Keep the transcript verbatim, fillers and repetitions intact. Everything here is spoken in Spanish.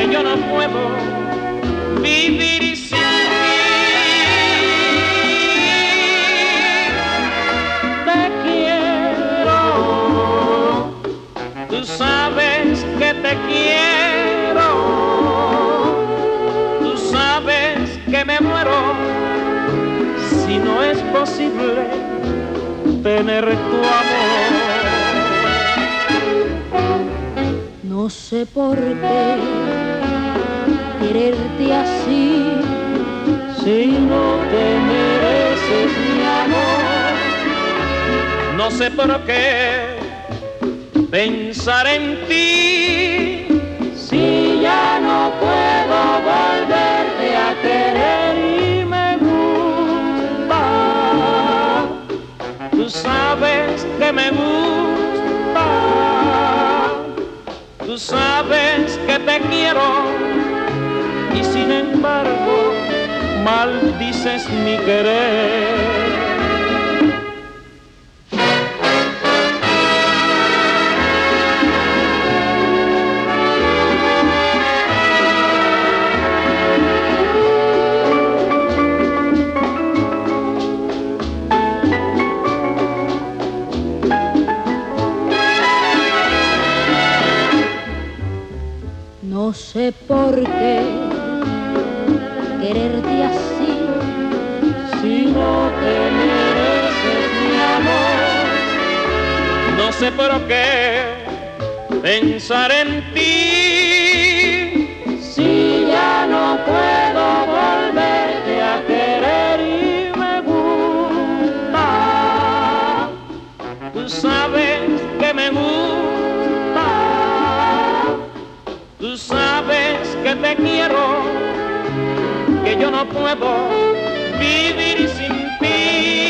que yo no puedo vivir sin ti. Te quiero, tú sabes que te quiero, tú sabes que me muero si no es posible tener tu amor. No sé por qué quererte así, si no te mereces mi amor. No sé por qué pensar en ti, si ya no puedo volverte a querer y me gusta. Tú sabes que me gusta, tú sabes que te quiero y sin embargo maldices mi querer. No sé por qué quererte así, si no te mereces mi amor. No sé por qué pensar en ti, si ya no puedo volverte a querer y me gusta. Tú sabes que me gusta, tú sabes que te quiero, que yo no puedo vivir sin ti.